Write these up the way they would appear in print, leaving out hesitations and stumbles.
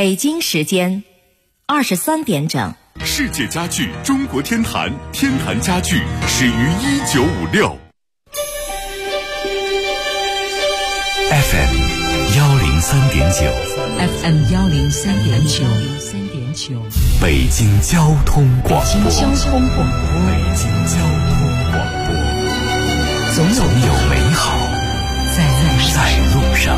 北京时间23点整。 世界家具中国天坛，天坛家具始于1956。 FM 103.9 FM 103.9 北京交通广播。 北京交通广播，总有美好在路上。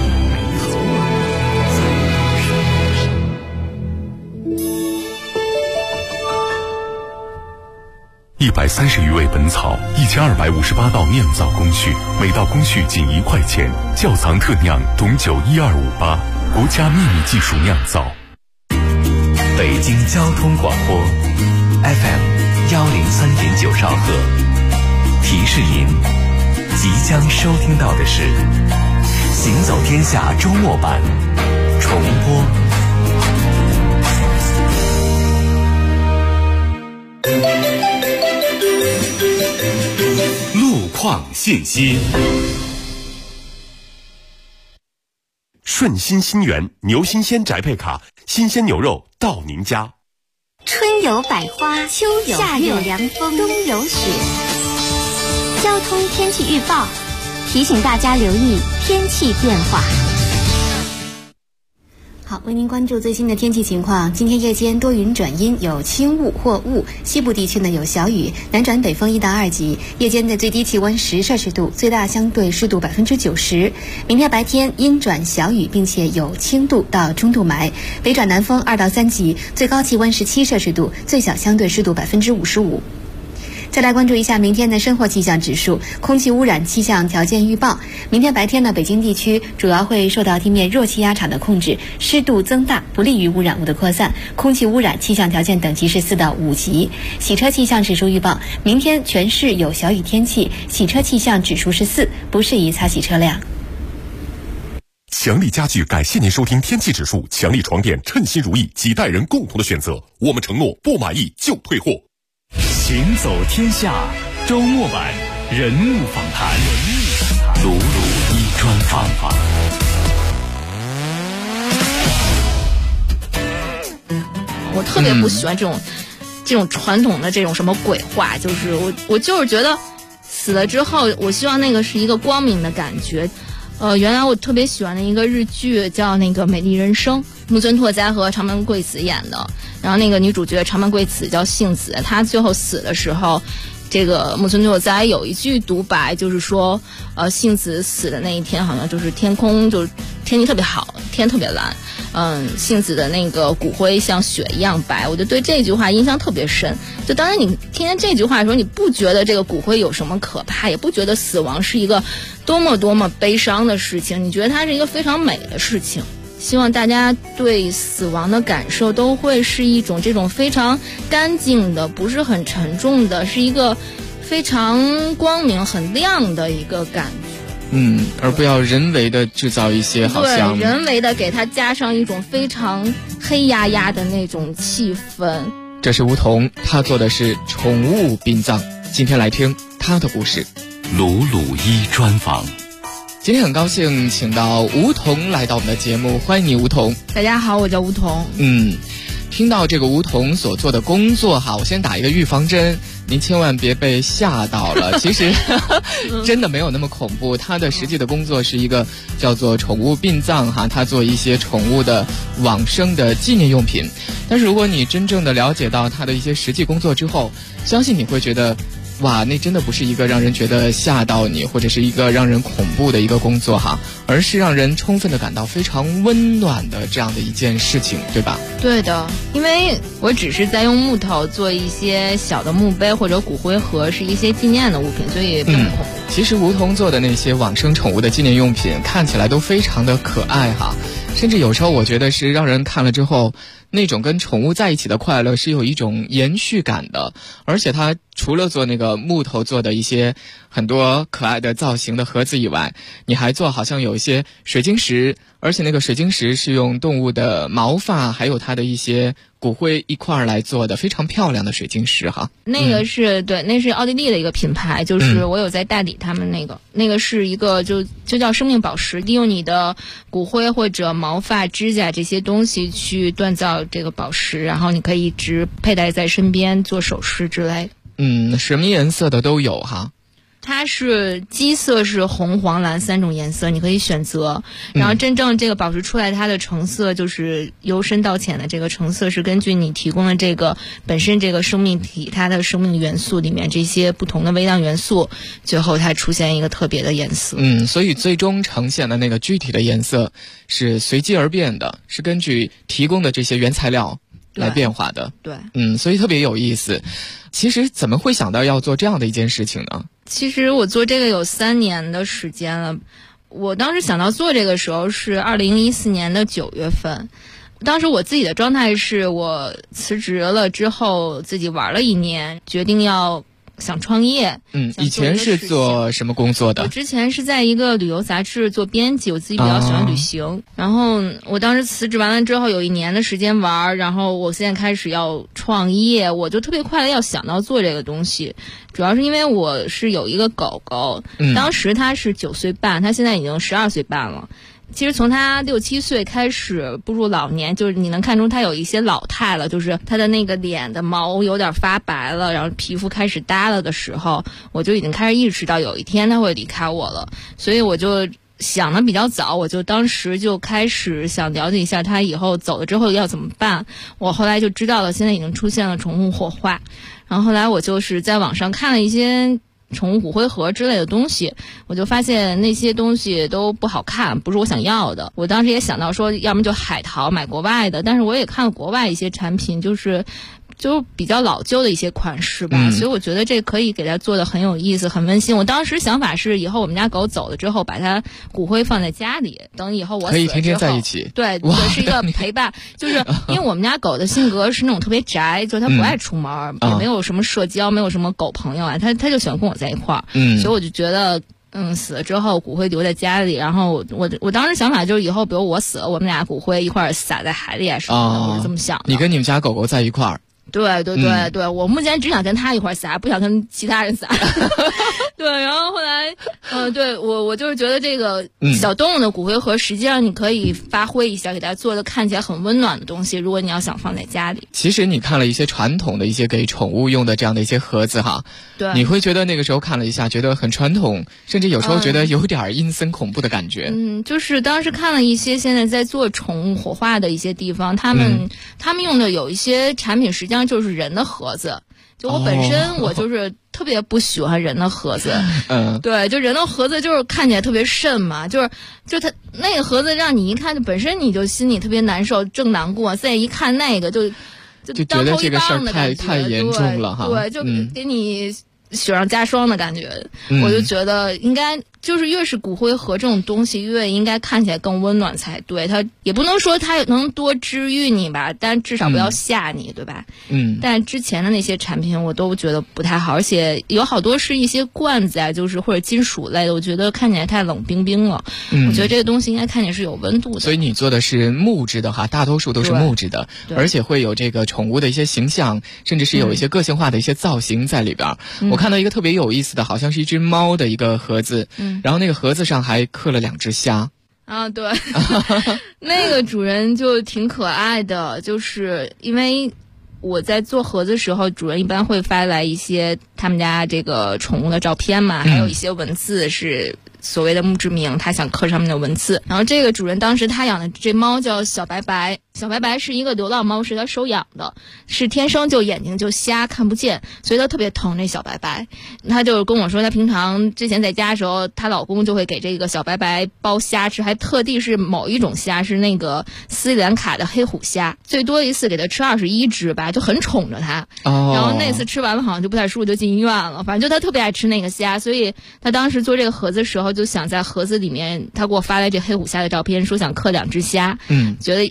130余味本草，1258道酿造工序，每道工序仅1块钱。窖藏特酿董酒12588，国家秘密技术酿造。 北京交通广播 FM 103.9兆赫。提示您，即将收听到的是《行走天下》周末版重播。 路况信息。顺心新源牛新鲜宅配卡，新鲜牛肉到您家。 春有百花，秋有夏有凉风，冬有雪。交通天气预报提醒大家留意天气变化。好，为您关注最新的天气情况。今天夜间多云转阴，有轻雾或雾，西部地区呢有小雨，南转北风1到2级。夜间的最低气温10摄氏度，最大相对湿度90%。明天白天阴转小雨，并且有轻度到中度霾，北转南风2到3级，最高气温17摄氏度，最小相对湿度55%。再来关注一下明天的生活气象指数，空气污染气象条件预报。明天白天呢，北京地区主要会受到地面弱气压场的控制，湿度增大，不利于污染物的扩散，空气污染气象条件等级是4到5级。洗车气象指数预报，明天全市有小雨天气，洗车气象指数是4，不适宜擦洗车辆。 强力家具感谢您收听天气指数。强力床垫称心如意，几代人共同的选择，我们承诺不满意就退货。 行走天下周末版人物访谈，鲁鲁一专访。 我特别不喜欢这种传统的这种什么鬼话，就是我就是觉得死了之后，我希望那个是一个光明的感觉。原来我特别喜欢的一个日剧叫那个《美丽人生》，木村拓哉和长门贵子演的。然后那个女主角长门贵子叫幸子，她最后死的时候，这个木村拓哉有一句独白，就是说，幸子死的那一天好像就是天空就是天气特别好，天特别蓝，幸子的那个骨灰像雪一样白。我就对这句话印象特别深。就当然你听见这句话的时候，你不觉得这个骨灰有什么可怕，也不觉得死亡是一个多么悲伤的事情，你觉得它是一个非常美的事情。希望大家对死亡的感受都会是一种这种非常干净的，不是很沉重的，是一个非常光明很亮的一个感觉。 而不要人为的制造一些好像对人为的给它加上一种非常黑压压的那种气氛。 这是梧桐，他做的是宠物殡葬。今天来听他的故事。 鲁鲁一专访。 今天很高兴请到梧桐来到我们的节目，欢迎你，梧桐。 大家好，我叫梧桐。 听到这个梧桐所做的工作哈，我先打一个预防针，您千万别被吓到了。其实真的没有那么恐怖，他的实际的工作是一个叫做宠物殡葬哈，他做一些宠物的往生的纪念用品。但是如果你真正的了解到他的一些实际工作之后，相信你会觉得哇，那真的不是一个让人觉得吓到你，或者是一个让人恐怖的一个工作哈，而是让人充分的感到非常温暖的这样的一件事情，对吧？ 对的，因为我只是在用木头做一些小的墓碑或者骨灰盒，是一些纪念的物品，所以不恐怖。 其实梧桐做的那些往生宠物的纪念用品看起来都非常的可爱哈，甚至有时候我觉得是让人看了之后那种跟宠物在一起的快乐是有一种延续感的，而且它除了做那个木头做的一些很多可爱的造型的盒子以外，你还做好像有一些水晶石，而且那个水晶石是用动物的毛发还有它的一些骨灰一块儿来做的，非常漂亮的水晶石哈。 那个是、对，那是奥地利的一个品牌，就是我有在代理他们那个是一个就叫生命宝石，利用你的骨灰或者毛发、指甲这些东西去锻造这个宝石，然后你可以一直佩戴在身边做首饰之类的。 什么颜色的都有哈。 它是基色是红、黄、蓝3种颜色，你可以选择。然后真正这个宝石出来，它的成色就是由深到浅的这个成色是根据你提供的这个本身这个生命体它的生命元素里面这些不同的微量元素，最后它出现一个特别的颜色。 所以最终呈现的那个具体的颜色是随机而变的，是根据提供的这些原材料来变化的。 对， 所以特别有意思。其实怎么会想到要做这样的一件事情呢？ 其实我做这个有3年的时间了。我当时想到做这个时候是2014年的9月份。当时我自己的状态是我辞职了之后自己玩了1年，决定要想创业。 以前是做什么工作的？ 我之前是在一个旅游杂志做编辑，我自己比较喜欢旅行。然后我当时辞职完了之后有1年的时间玩，然后我现在开始要创业，我就特别快的要想到做这个东西。主要是因为我是有一个狗狗，当时它是9岁半，它现在已经12岁半了。其实从他6、7岁开始步入老年，就是你能看出他有一些老态了，就是他的那个脸的毛有点发白了，然后皮肤开始耷了的时候，我就已经开始意识到有一天他会离开我了。所以我就想的比较早，我就当时就开始想了解一下他以后走了之后要怎么办。我后来就知道了，现在已经出现了宠物火化。然后后来我就是在网上看了一些宠物骨灰盒之类的东西，我就发现那些东西都不好看，不是我想要的。我当时也想到说要么就海淘买国外的，但是我也看了国外一些产品，就是比较老旧的一些款式吧，所以我觉得这可以给它做的很有意思很温馨。我当时想法是以后我们家狗走了之后把它骨灰放在家里，等以后我死了之后可以天天在一起。 对，是一个陪伴。就是因为我们家狗的性格是那种特别宅，就它不爱出门，也没有什么社交，没有什么狗朋友啊，它就喜欢跟我在一块儿。所以我就觉得死了之后骨灰留在家里，然后我当时想法就是以后比如我死了，我们俩骨灰一块儿撒在海里啊什么的，我是这么想的。 你跟你们家狗狗在一块儿？ 对，我目前只想跟他一块撒，不想跟其他人撒。对，然后后来，对我就是觉得这个小动物的骨灰盒，实际上你可以发挥一下，给它做的看起来很温暖的东西。如果你要想放在家里， 其实你看了一些传统的一些给宠物用的这样的一些盒子哈， 对， 你会觉得那个时候看了一下，觉得很传统，甚至有时候觉得有点阴森恐怖的感觉。 就是当时看了一些现在在做宠物火化的一些地方，他们用的有一些产品，实际上就是人的盒子。就我本身我就是特别不喜欢人的盒子，对，就人的盒子就是看起来特别瘆嘛，就它那个盒子让你一看就本身你就心里特别难受，正难过，再一看那个就觉得这个事儿太严重了哈， 对，就给你雪上加霜的感觉。我就觉得应该就是越是骨灰盒这种东西越应该看起来更温暖才对，它也不能说它能多治愈你吧，但至少不要吓你，对吧？但之前的那些产品我都觉得不太好，而且有好多是一些罐子啊，就是或者金属类的，我觉得看起来太冷冰冰了。我觉得这个东西应该看起来是有温度的。 所以你做的是木质的哈，大多数都是木质的，而且会有这个宠物的一些形象，甚至是有一些个性化的一些造型在里边。我看到一个特别有意思的，好像是一只猫的一个盒子，然后那个盒子上还刻了2只虾。 对，那个主人就挺可爱的，就是因为我在做盒子的时候，主人一般会发来一些他们家这个宠物的照片嘛，还有一些文字是所谓的墓志铭，他想刻上面的文字。然后这个主人当时他养的这猫叫小白白，小白白是一个流浪猫，是他收养的，是天生就眼睛就瞎看不见，所以他特别疼这小白白。他就跟我说，他平常之前在家的时候，她老公就会给这个小白白包虾吃，还特地是某一种虾，是那个斯里兰卡的黑虎虾，最多一次给他吃21只吧，就很宠着他。然后那次吃完了好像就不太舒服，就进医院了。反正就他特别爱吃那个虾，所以他当时做这个盒子的时候就想在盒子里面，他给我发来这黑虎虾的照片，说想刻2只虾，觉得1只不够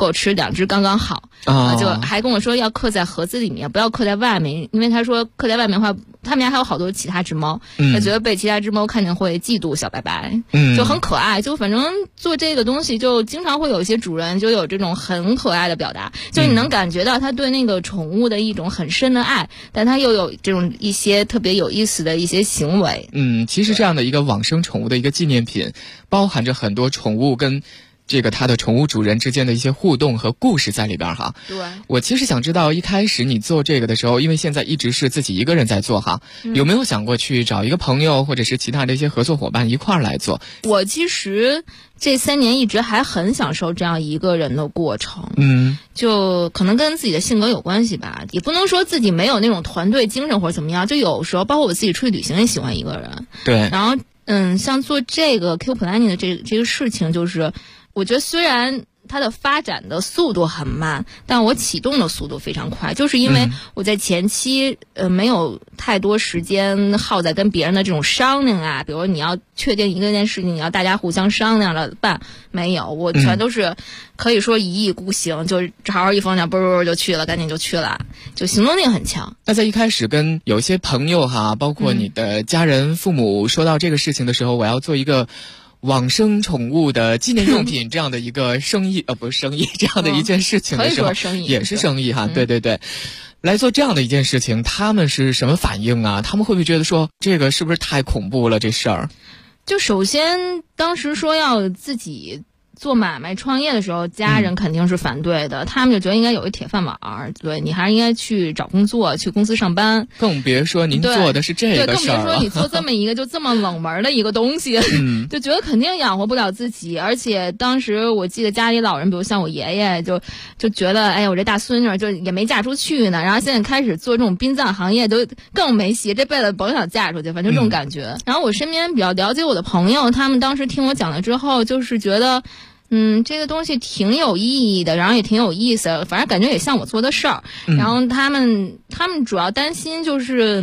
够吃，2只刚刚好就还跟我说要刻在盒子里面，不要刻在外面，因为他说刻在外面的话，他们家还有好多其他只猫，他觉得被其他只猫看见会嫉妒小白白，就很可爱。就反正做这个东西，就经常会有一些主人就有这种很可爱的表达，就你能感觉到他对那个宠物的一种很深的爱，但他又有这种一些特别有意思的一些行为。 其实这样的一个往生宠物的一个纪念品，包含着很多宠物跟这个它的宠物主人之间的一些互动和故事在里边哈。 对， 我其实想知道一开始你做这个的时候，因为现在一直是自己一个人在做哈，有没有想过去找一个朋友或者是其他的一些合作伙伴一块儿来做？ 我其实这3年一直还很享受这样一个人的过程，就可能跟自己的性格有关系吧，也不能说自己没有那种团队精神或者怎么样，就有时候包括我自己出去旅行也喜欢一个人。 对， 然后像做这个 Q Planning 的这个事情，就是我觉得虽然它的发展的速度很慢，但我启动的速度非常快，就是因为我在前期没有太多时间耗在跟别人的这种商量啊，比如你要确定一件事情，你要大家互相商量着办，没有，我全都是可以说一意孤行，就好好一方向啵就去了，赶紧就去了，就行动力很强。 那在一开始跟有些朋友哈，包括你的家人、父母说到这个事情的时候，我要做一个往生宠物的纪念用品这样的一个生意不是生意这样的一件事情的时候， 可以说生意也是生意哈，对，来做这样的一件事情，他们是什么反应啊？他们会不会觉得说这个是不是太恐怖了这事儿？ 就首先当时说要自己做买卖创业的时候，家人肯定是反对的，他们就觉得应该有一铁饭碗，对，你还是应该去找工作，去公司上班。 更别说您做的是这个事儿了， 更别说你做这么一个就这么冷门的一个东西，就觉得肯定养活不了自己。而且当时我记得家里老人，比如像我爷爷，就觉得哎呀，我这大孙女就也没嫁出去呢，然后现在开始做这种殡葬行业都更没戏，这辈子甭想嫁出去，反正这种感觉。然后我身边比较了解我的朋友，他们当时听我讲了之后，就是觉得这个东西挺有意义的，然后也挺有意思的，反正感觉也像我做的事儿。然后他们主要担心就是，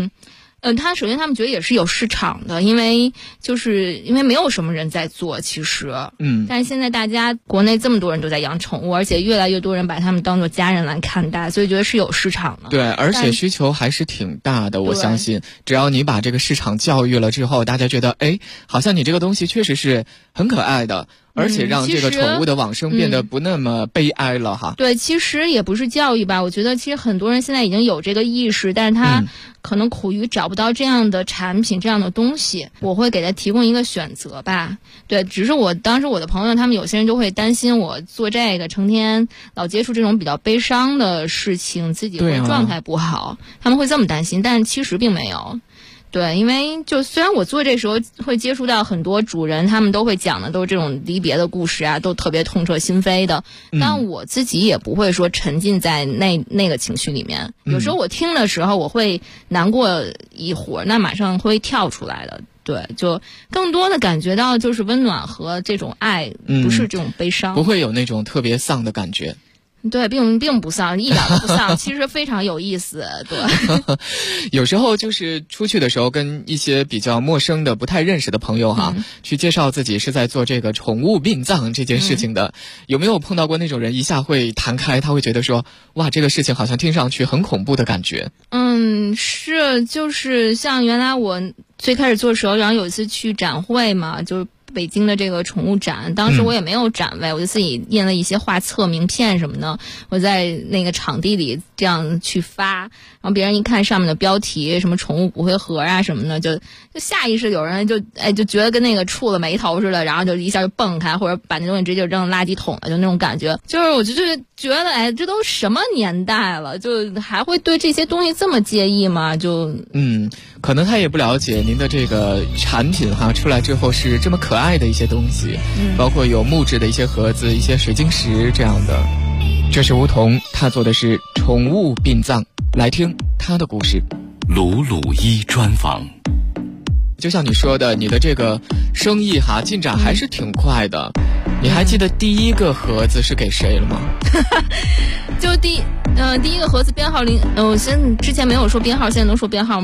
首先他们觉得也是有市场的，因为没有什么人在做，其实，但是现在大家国内这么多人都在养宠物，而且越来越多人把他们当做家人来看待，所以觉得是有市场的。 对，而且需求还是挺大的，我相信，只要你把这个市场教育了之后，大家觉得，哎，好像你这个东西确实是很可爱的。而且让这个宠物的往生变得不那么悲哀了哈。 对，其实也不是教育吧，我觉得其实很多人现在已经有这个意识，但是他可能苦于找不到这样的产品、这样的东西。我会给他提供一个选择吧。对，只是当时我的朋友他们有些人就会担心我做这个，成天老接触这种比较悲伤的事情，自己会状态不好，他们会这么担心，但其实并没有。对，因为虽然我做这时候会接触到很多主人，他们都会讲的都是这种离别的故事啊，都特别痛彻心扉的，但我自己也不会说沉浸在那个情绪里面。有时候我听的时候，我会难过一会儿，那马上会跳出来的。对，就更多的感觉到就是温暖和这种爱，不是这种悲伤， 不会有那种特别丧的感觉。 对，并不丧，一点都不丧，其实非常有意思。对， 有时候就是出去的时候，跟一些比较陌生的、不太认识的朋友哈，去介绍自己是在做这个宠物殡葬这件事情的，有没有碰到过那种人一下会弹开，他会觉得说，哇，这个事情好像听上去很恐怖的感觉？ 是，就是像原来我最开始做的时候，然后有一次去展会嘛，就是北京的这个宠物展，当时我也没有展位，我就自己印了一些画册、名片什么的，我在那个场地里这样去发，然后别人一看上面的标题，什么宠物骨灰盒啊什么的，就下意识有人就觉得跟那个触了眉头似的，然后就一下就蹦开，或者把那东西直接就扔垃圾桶了，就那种感觉。就是我就觉得，哎，这都什么年代了，就还会对这些东西这么介意吗？ 可能他也不了解您的这个产品哈，出来之后是这么可爱的一些东西，包括有木质的一些盒子、一些水晶石这样的。这是梧桐，他做的是宠物殡葬，来听他的故事。 鲁鲁一专访。 就像你说的，你的这个生意哈进展还是挺快的。你还记得第一个盒子是给谁了吗？ 就第一个盒子编号我之前没有说编号，现在能说编号吗？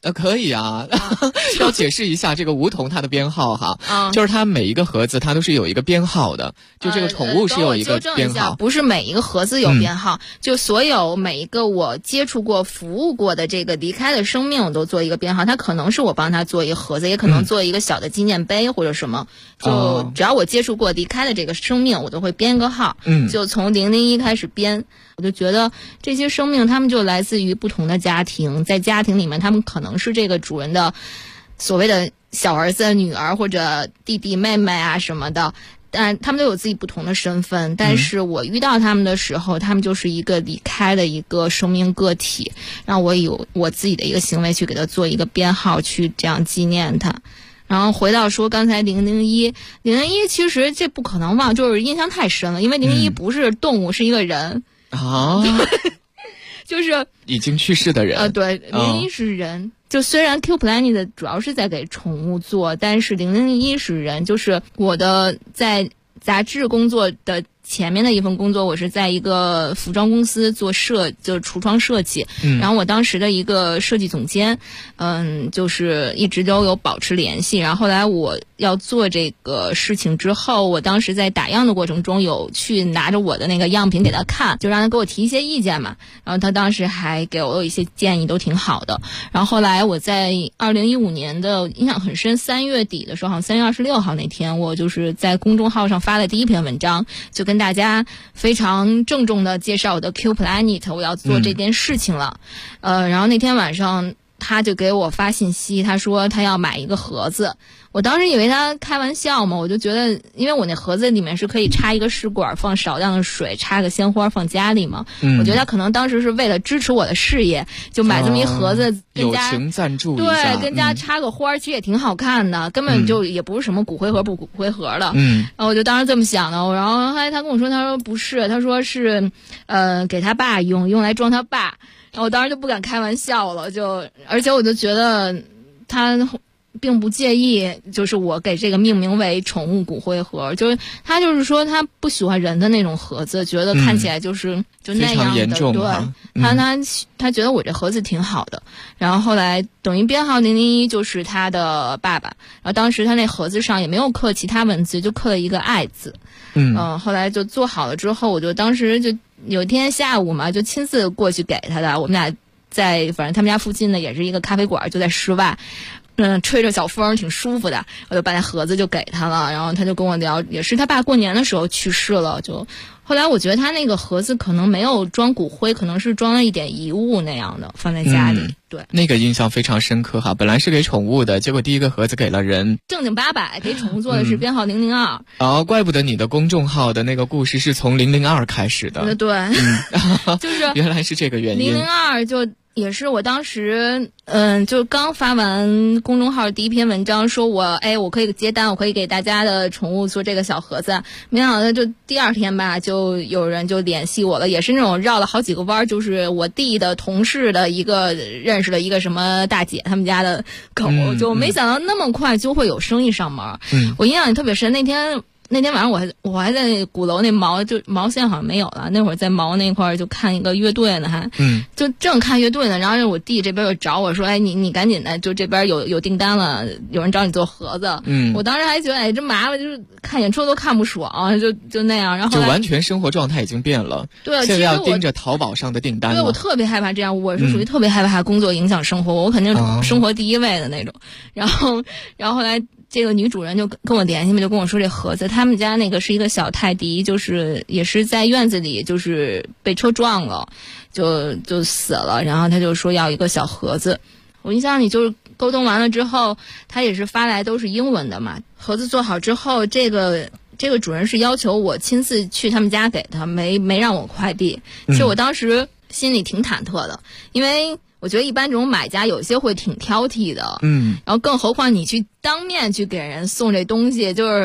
可以啊，要解释一下这个梧桐它的编号哈，就是它每一个盒子它都是有一个编号的，就这个宠物是有一个编号， 不是每一个盒子有编号，就所有每一个我接触过、服务过的这个离开的生命，我都做一个编号。它可能是我帮他做一个盒子，也可能做一个小的纪念碑或者什么，就只要我接触过离开的这个生命，我都会编个号，就从001开始编。我就觉得这些生命他们就来自于不同的家庭，在家庭里面他们可能是这个主人的所谓的小儿子、女儿或者弟弟妹妹啊什么的，但他们都有自己不同的身份，但是我遇到他们的时候，他们就是一个离开的一个生命个体，让我有我自己的一个行为去给他做一个编号，去这样纪念他。然后回到说刚才001，其实这不可能忘，就是印象太深了，因为001不是动物，是一个人啊， 就是已经去世的人。 对，001是人。就虽然 Q Planet 主要是在给宠物做，但是001是人，就是我的在杂志工作的前面的一份工作，我是在一个服装公司做就是橱窗设计，然后我当时的一个设计总监，就是一直都有保持联系。然后后来我要做这个事情之后，我当时在打样的过程中有去拿着我的那个样品给他看，就让他给我提一些意见嘛。然后他当时还给我一些建议，都挺好的。然后后来我在2015年的印象很深，3月底的时候，好像3月26号那天，我就是在公众号上发了第一篇文章，就跟大家非常郑重的介绍我的 Q Planet， 我要做这件事情了。然后那天晚上他就给我发信息，他说他要买一个盒子。我当时以为他开玩笑嘛，我就觉得，因为我那盒子里面是可以插一个试管，放少量的水，插个鲜花放家里嘛。我觉得他可能当时是为了支持我的事业，就买这么一盒子，跟家友情赞助一下， 对，跟家插个花，其实也挺好看的，根本就也不是什么骨灰盒不骨灰盒的。然后我就当时这么想的，然后后来他跟我说，他说不是，他说是给他爸用来装他爸。然后我当时就不敢开玩笑了，而且我就觉得他并不介意，就是我给这个命名为宠物骨灰盒，就是他就是说他不喜欢人的那种盒子，觉得看起来就是就那样的，对，他觉得我这盒子挺好的。然后后来等于编号001就是他的爸爸，然后当时他那盒子上也没有刻其他文字，就刻了一个爱字。后来就做好了之后，我就当时就有一天下午嘛，就亲自过去给他的。我们俩反正他们家附近的也是一个咖啡馆，就在室外。吹着小风挺舒服的，我就把那盒子就给他了，然后他就跟我聊，也是他爸过年的时候去世了，就后来我觉得他那个盒子可能没有装骨灰，可能是装了一点遗物那样的放在家里。对， 那个印象非常深刻哈，本来是给宠物的，结果第一个盒子给了人， 正经800给宠物做的是编号002。 怪不得你的公众号的那个故事是从002开始的。 对，就是原来是这个原因。 002就也是我当时就刚发完公众号第一篇文章，说我可以接单，我可以给大家的宠物做这个小盒子。没想到就第二天吧，就有人就联系我了，也是那种绕了好几个弯，就是我弟的同事的一个认识的一个什么大姐，他们家的狗，就没想到那么快就会有生意上门。我印象也特别深，那天晚上我还在鼓楼那毛线好像没有了，那会儿在毛那块儿就看一个乐队呢，就正看乐队呢，然后我弟这边又找我说，你赶紧的，就这边有订单了，有人找你做盒子。我当时还觉得真麻烦，就是看演出都看不爽，就那样，然后就完全生活状态已经变了。 对， 现在要盯着淘宝上的订单了。 对，我特别害怕这样，我是属于特别害怕工作影响生活，我肯定是生活第一位的那种。然后后来这个女主人就跟我联系嘛，就跟我说这盒子，他们家那个是一个小泰迪，就是也是在院子里就是被车撞了，就死了，然后他就说要一个小盒子。我印象里就是沟通完了之后，他也是发来都是英文的嘛。盒子做好之后，这个主人是要求我亲自去他们家给他，没让我快递。其实我当时心里挺忐忑的，因为我觉得一般这种买家有些会挺挑剔的，然后更何况你去当面去给人送这东西，就是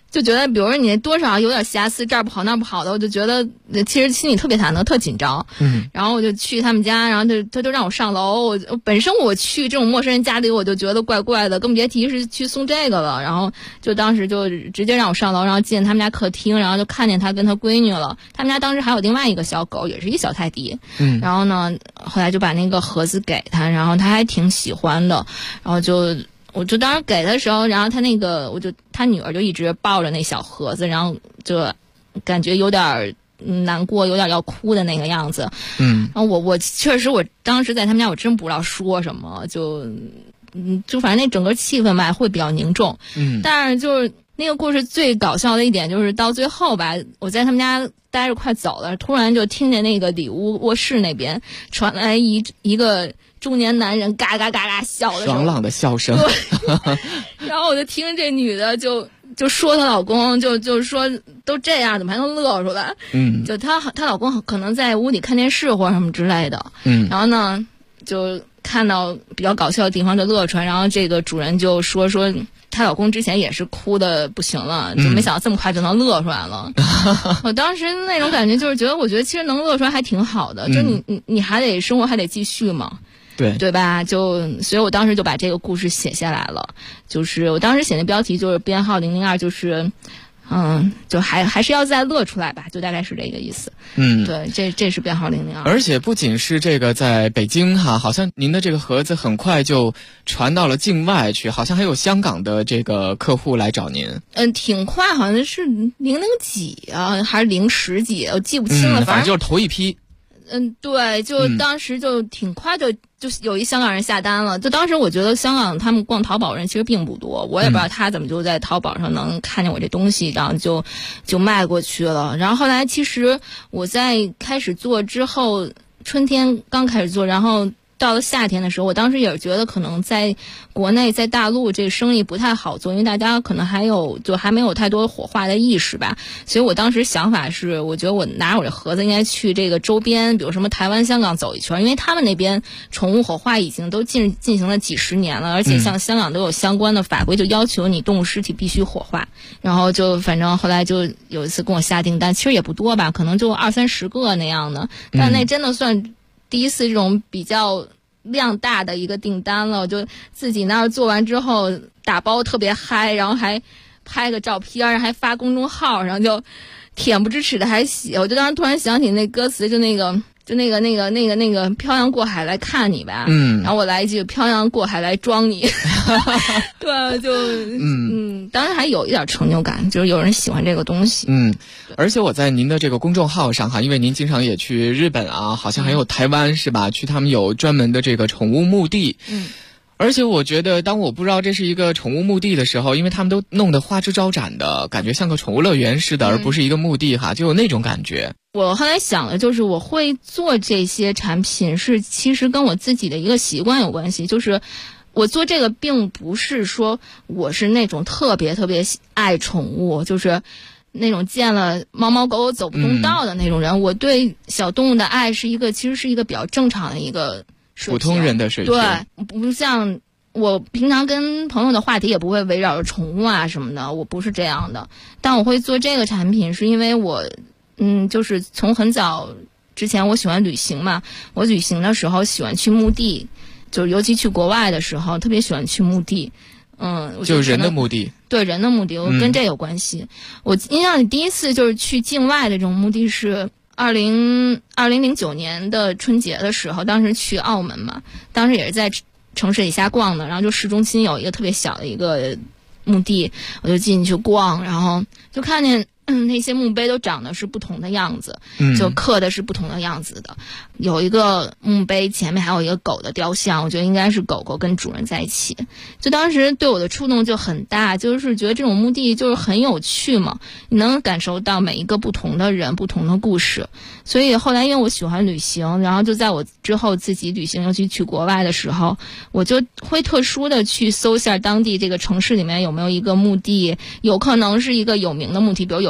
就觉得，比如说你多少有点瑕疵，这儿不好那儿不好的，我就觉得其实心里特别忐忑，特紧张。然后我就去他们家，然后他就让我上楼。我本身我去这种陌生人家里，我就觉得怪怪的，更别提是去送这个了。然后就当时就直接让我上楼，然后进他们家客厅，然后就看见他跟他闺女了。他们家当时还有另外一个小狗，也是一小泰迪。然后呢，后来就把那个盒子给他，然后他还挺喜欢的，然后我就当时给他的时候，然后他女儿就一直抱着那小盒子，然后就感觉有点难过，有点要哭的那个样子。然后我确实我当时在他们家，我真不知道说什么，就反正那整个气氛吧会比较凝重。但是就是那个故事最搞笑的一点就是到最后吧，我在他们家待着快走了，突然就听见那个里屋卧室那边传来一个中年男人嘎嘎嘎嘎笑的爽朗的笑声。 对，然后我就听这女的就说她老公就说都这样怎么还能乐出来？就她老公可能在屋里看电视或者什么之类的。然后呢就看到比较搞笑的地方就乐出来，然后这个主人就说她老公之前也是哭的不行了，就没想到这么快就能乐出来了。我当时那种感觉就是我觉得其实能乐出来还挺好的，就你还得生活还得继续嘛。对吧？所以我当时就把这个故事写下来了。就是我当时写的标题就是编号002，就是就还是要再乐出来吧，就大概是这个意思。对，这是编号002。 而且不仅是这个在北京哈，好像您的这个盒子很快就传到了境外去，好像还有香港的这个客户来找您。 挺快，好像是00几啊，还是010几，我记不清了。 反正就是头一批。 对，就当时就挺快就有一香港人下单了。就当时我觉得香港他们逛淘宝人其实并不多，我也不知道他怎么就在淘宝上能看见我这东西，然后就卖过去了。然后后来其实我在开始做之后，春天刚开始做，然后到了夏天的时候，我当时也是觉得可能在国内在大陆这个生意不太好做，因为大家可能还没有太多火化的意识吧。所以我当时想法是，我觉得我拿着我这盒子应该去这个周边，比如什么台湾、香港走一圈，因为他们那边宠物火化已经都进行了几十年了，而且像香港都有相关的法规，就要求你动物尸体必须火化。然后就反正后来就有一次跟我下订单，其实也不多吧，可能就20-30个那样的，但那真的算第一次这种比较量大的一个订单了。我就自己那儿做完之后打包特别嗨，然后还拍个照片，还发公众号，然后就恬不知耻的还写。我就当时突然想起那歌词，就那个漂洋过海来看你吧，然后我来一句漂洋过海来装你。对，就当然还有一点成就感，就是有人喜欢这个东西。 而且我在您的这个公众号上哈，因为您经常也去日本啊，好像还有台湾是吧？去他们有专门的这个宠物墓地。而且我觉得，当我不知道这是一个宠物墓地的时候，因为他们都弄得花枝招展的，感觉像个宠物乐园似的，而不是一个墓地哈，就有那种感觉。 我后来想的就是，我会做这些产品是其实跟我自己的一个习惯有关系，就是我做这个并不是说我是那种特别特别爱宠物，就是那种见了猫猫狗狗走不动道的那种人。我对小动物的爱其实是一个比较正常的一个水平， 普通人的水平。 对，不像我平常跟朋友的话题也不会围绕着宠物啊什么的，我不是这样的。但我会做这个产品是因为我就是从很早之前我喜欢旅行嘛，我旅行的时候喜欢去墓地，就是尤其去国外的时候特别喜欢去墓地。 就是人的墓地。 对，人的墓地，我跟这有关系。我印象里第一次就是去境外的这种墓地是2009年的春节的时候，当时去澳门嘛，当时也是在城市里瞎逛的，然后就市中心有一个特别小的一个墓地，我就进去逛，然后就看见那些墓碑都长得是不同的样子，就刻的是不同的样子的。有一个墓碑前面还有一个狗的雕像，我觉得应该是狗狗跟主人在一起。就当时对我的触动就很大，就是觉得这种墓地就是很有趣嘛，你能感受到每一个不同的人不同的故事。所以后来因为我喜欢旅行，然后就在我之后自己旅行尤其去国外的时候，我就会特殊的去搜一下当地这个城市里面有没有一个墓地，有可能是一个有名的墓地，比如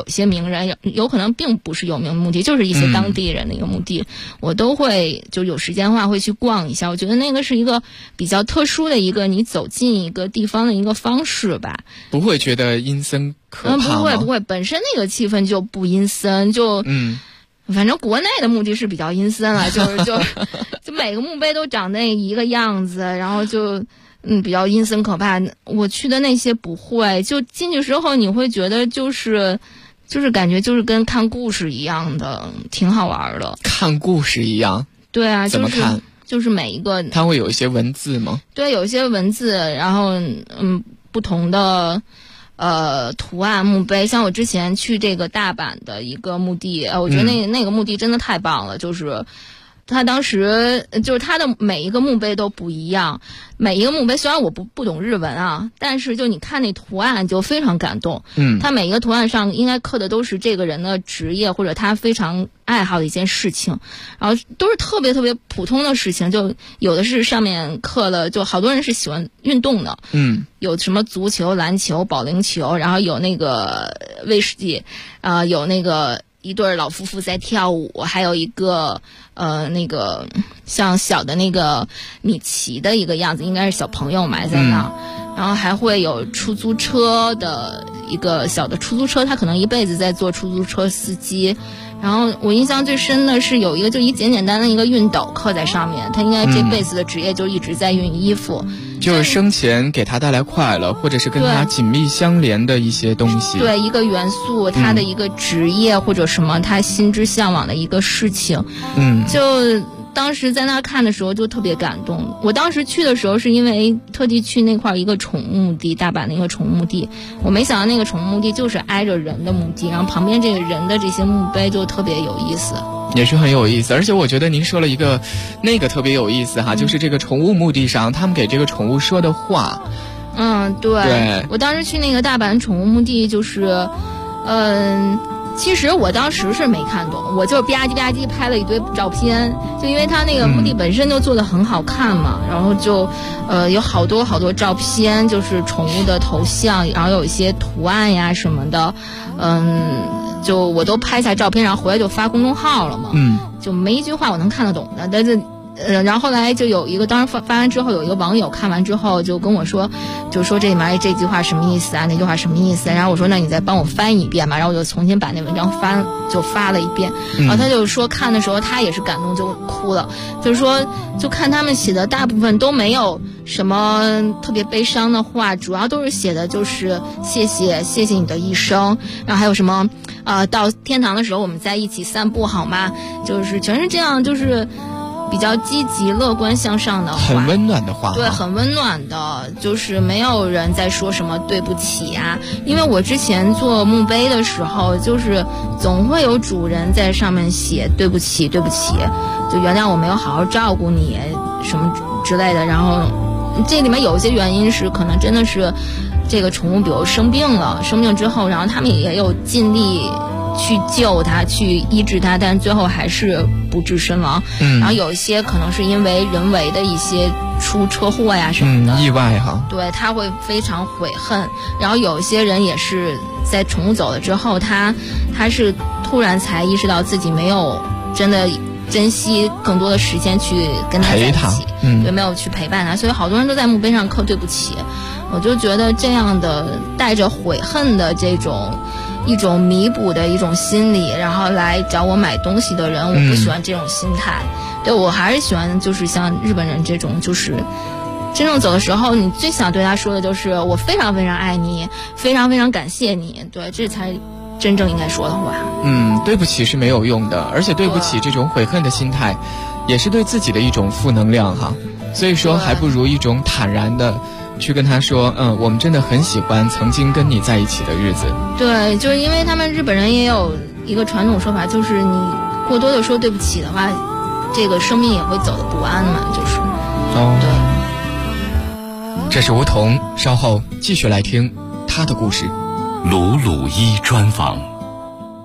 一些名人，有可能并不是有名墓地，就是一些当地人的一个墓地，我都会就有时间的话会去逛一下。我觉得那个是一个比较特殊的一个你走进一个地方的一个方式吧。 不会觉得阴森可怕吗？ 不会，本身那个气氛就不阴森，就反正国内的墓地是比较阴森了，就每个墓碑都长那一个样子，然后就比较阴森可怕。我去的那些不会，就进去之后你会觉得就是感觉就是跟看故事一样的，挺好玩的。看故事一样？对啊， 怎么看？ 就是每一个它会有一些文字吗？对， 有一些文字，然后不同的图案墓碑。像我之前去这个大阪的一个墓地，我觉得那个墓地真的太棒了，就是他当时就是他的每一个墓碑都不一样，每一个墓碑虽然我不懂日文啊，但是就你看那图案就非常感动。他每一个图案上应该刻的都是这个人的职业或者他非常爱好的一件事情，然后都是特别特别普通的事情，就有的是上面刻了，就好多人是喜欢运动的，有什么足球、篮球、保龄球，然后有那个威士忌，有那个一对老夫妇在跳舞，还有一个那个像小的那个米奇的一个样子，应该是小朋友埋在那儿。然后还会有出租车的一个小的出租车，他可能一辈子在做出租车司机。然后我印象最深的是有一个就简单的一个熨斗刻在上面，他应该这辈子的职业就一直在熨衣服， 就是生前给他带来快乐或者是跟他紧密相连的一些东西。对，一个元素，他的一个职业或者什么他心之向往的一个事情。就当时在那看的时候就特别感动。我当时去的时候是因为特地去那块一个宠物墓地，大阪的一个宠物墓地，我没想到那个宠物墓地就是挨着人的墓地，然后旁边这个人的这些墓碑就特别有意思，也是很有意思。而且我觉得您说了一个那个特别有意思哈，就是这个宠物墓地上他们给这个宠物说的话。对，我当时去那个大阪宠物墓地就是其实我当时是没看懂，我就吧唧拍了一堆照片，就因为它那个墓地本身就做得很好看嘛，然后就有好多照片，就是宠物的头像，然后有一些图案呀什么的，就我都拍下照片，然后回来就发公众号了嘛，就没一句话我能看得懂的，但是然后后来就有一个，当时发完之后，有一个网友看完之后就跟我说，就说这里面这句话什么意思啊，那句话什么意思啊？然后我说那你再帮我翻译一遍嘛，然后我就重新把那文章发了一遍。然后他就说看的时候他也是感动就哭了，就是说就看他们写的大部分都没有什么特别悲伤的话，主要都是写的就是谢谢你的一生，然后还有什么到天堂的时候我们在一起散步好吗？就是全是这样，就是比较积极乐观向上的话，很温暖的话。对，很温暖的，就是没有人在说什么对不起啊。因为我之前做墓碑的时候，就是总会有主人在上面写对不起，就原谅我没有好好照顾你什么之类的。然后这里面有一些原因是可能真的是这个宠物比如生病之后，然后他们也有尽力去救它，去医治它，但最后还是不治身亡。然后有一些可能是因为人为的一些出车祸呀什么的，意外哈。对，他会非常悔恨。然后有一些人也是在宠物走了之后，他是突然才意识到自己没有真的珍惜更多的时间去跟他在一起，对，没有去陪伴他，所以好多人都在墓碑上刻对不起。我就觉得这样的带着悔恨的这种一种弥补的一种心理，然后来找我买东西的人，我不喜欢这种心态。对，我还是喜欢就是像日本人这种，就是真正走的时候你最想对他说的就是我非常非常爱你，非常非常感谢你。对，这才真正应该说的话。对不起是没有用的，而且对不起这种悔恨的心态也是对自己的一种负能量哈。所以说还不如一种坦然的去跟他说，我们真的很喜欢曾经跟你在一起的日子。对，就是因为他们日本人也有一个传统说法，就是你过多的说对不起的话，这个生命也会走得不安嘛，就是对。这是梧桐，稍后继续来听他的故事。 鲁鲁一专访。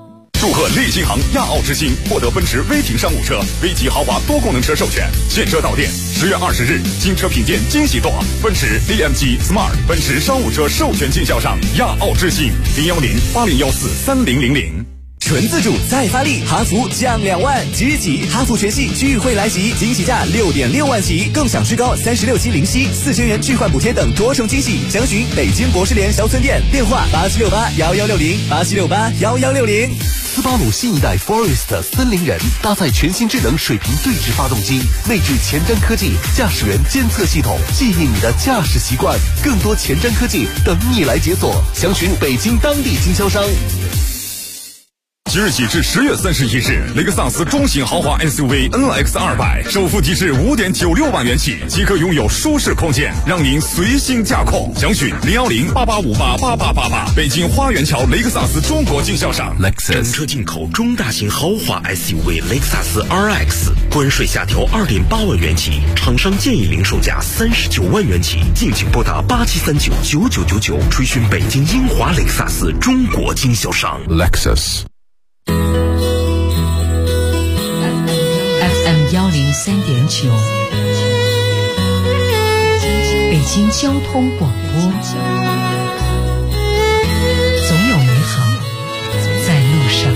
祝贺利星行亚奥之星获得奔驰威霆商务车 V 级豪华多功能车授权，现车到店。10月20日，新车品鉴惊喜多，奔驰 AMG Smart 奔驰商务车授权经销商亚奥之星，010-8014-3000。 纯自主再发力，哈弗降2万，即日起哈弗全系聚会来袭，惊喜价6.6万起，更享最高36期零息，4000元置换补贴等多重惊喜。详询北京博士联销村店，电话87681160，87681160。 斯巴鲁新一代 Forest 森林人搭载全新智能水平对置发动机，内置前瞻科技驾驶员监测系统，记忆你的驾驶习惯，更多前瞻科技等你来解锁。详询北京当地经销商。 即日起至10月31日，雷克萨斯中型豪华 SUV NX200首付提至5.96万元起，即可拥有舒适空间，让您随心驾控。详询010-8858-8888，北京花园桥雷克萨斯中国经销商。 整车进口中大型豪华 SUV 雷克萨斯 RX， 关税下调2.8万元起，厂商建议零售价39万元起，敬请拨打87399999，垂询北京英华雷克萨斯中国经销商。 Lexus。 FM 103.9，北京交通广播，总有美好在路上。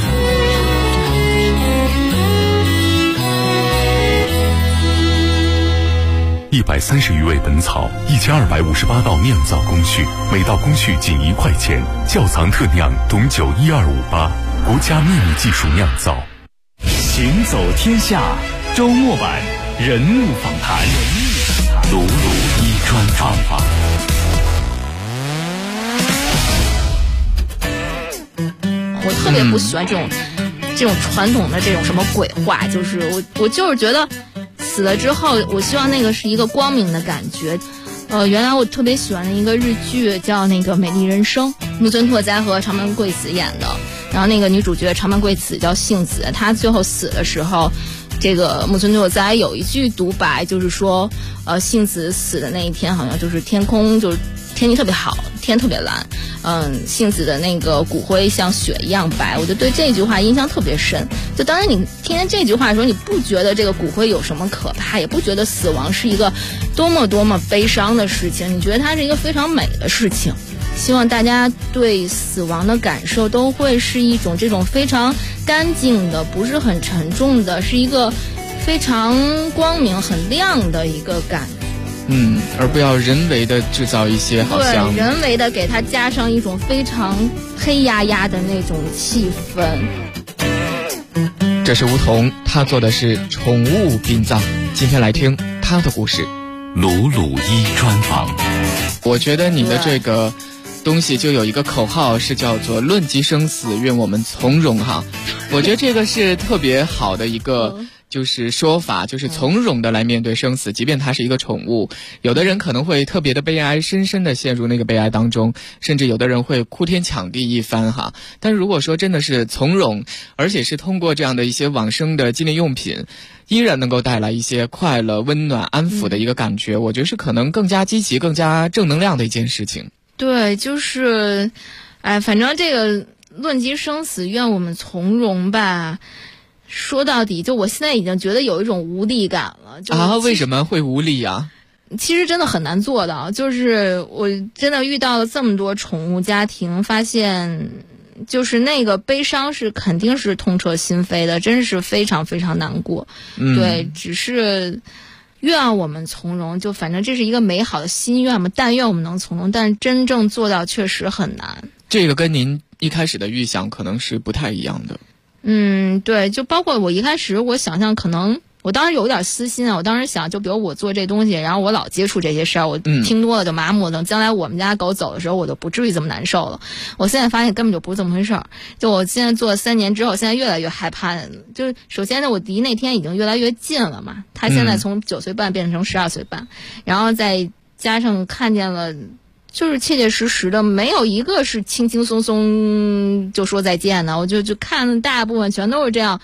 130余味本草，1258道酿造工序，每道工序仅1块钱，窖藏特酿董酒12588，国家秘密技术酿造。 行走天下周末版人物访谈，鲁鲁一专访。 我特别不喜欢这种传统的这种什么鬼话，就是我就是觉得死了之后，我希望那个是一个光明的感觉。原来我特别喜欢的一个日剧叫那个《美丽人生》，木村拓哉和长门贵子演的。然后那个女主角长门贵子叫幸子，她最后死的时候，这个木村拓哉有一句独白，就是说，幸子死的那一天好像就是天空就是天气特别好，天特别蓝，幸子的那个骨灰像雪一样白，我就对这句话印象特别深。就当然你听见这句话的时候，你不觉得这个骨灰有什么可怕，也不觉得死亡是一个多么多么悲伤的事情，你觉得它是一个非常美的事情。希望大家对死亡的感受都会是一种这种非常干净的，不是很沉重的，是一个非常光明很亮的一个感觉。 而不要人为的制造一些好像对人为的给它加上一种非常黑压压的那种气氛。 这是梧桐，他做的是宠物殡葬。今天来听他的故事。 鲁鲁一专访。 我觉得你的这个东西就有一个口号，是叫做论及生死愿我们从容哈。我觉得这个是特别好的一个就是说法，就是从容的来面对生死，即便它是一个宠物。有的人可能会特别的悲哀，深深的陷入那个悲哀当中，甚至有的人会哭天抢地一番哈。但如果说真的是从容，而且是通过这样的一些往生的纪念用品，依然能够带来一些快乐、温暖、安抚的一个感觉，我觉得是可能更加积极、更加正能量的一件事情。 对，就是反正这个论及生死愿我们从容吧，说到底就我现在已经觉得有一种无力感了。 为什么会无力啊？ 其实真的很难做到，就是我真的遇到了这么多宠物家庭，发现就是那个悲伤是肯定是痛彻心扉的，真是非常非常难过。对，只是愿我们从容，就反正这是一个美好的心愿嘛，但愿我们能从容，但是真正做到确实很难。 这个跟您一开始的预想可能是不太一样的。 对，就包括我一开始我想象，可能我当时有点私心啊，我当时想，就比如我做这东西，然后我老接触这些事儿，我听多了就麻木，等将来我们家狗走的时候，我就不至于这么难受了。我现在发现根本就不是这么回事儿。就我现在做了3年之后，现在越来越害怕。就首先呢，我离那天已经越来越近了嘛，他现在从9岁半变成12岁半，然后再加上看见了。就是切切实实的，没有一个是轻轻松松就说再见的。我就看大部分全都是这样，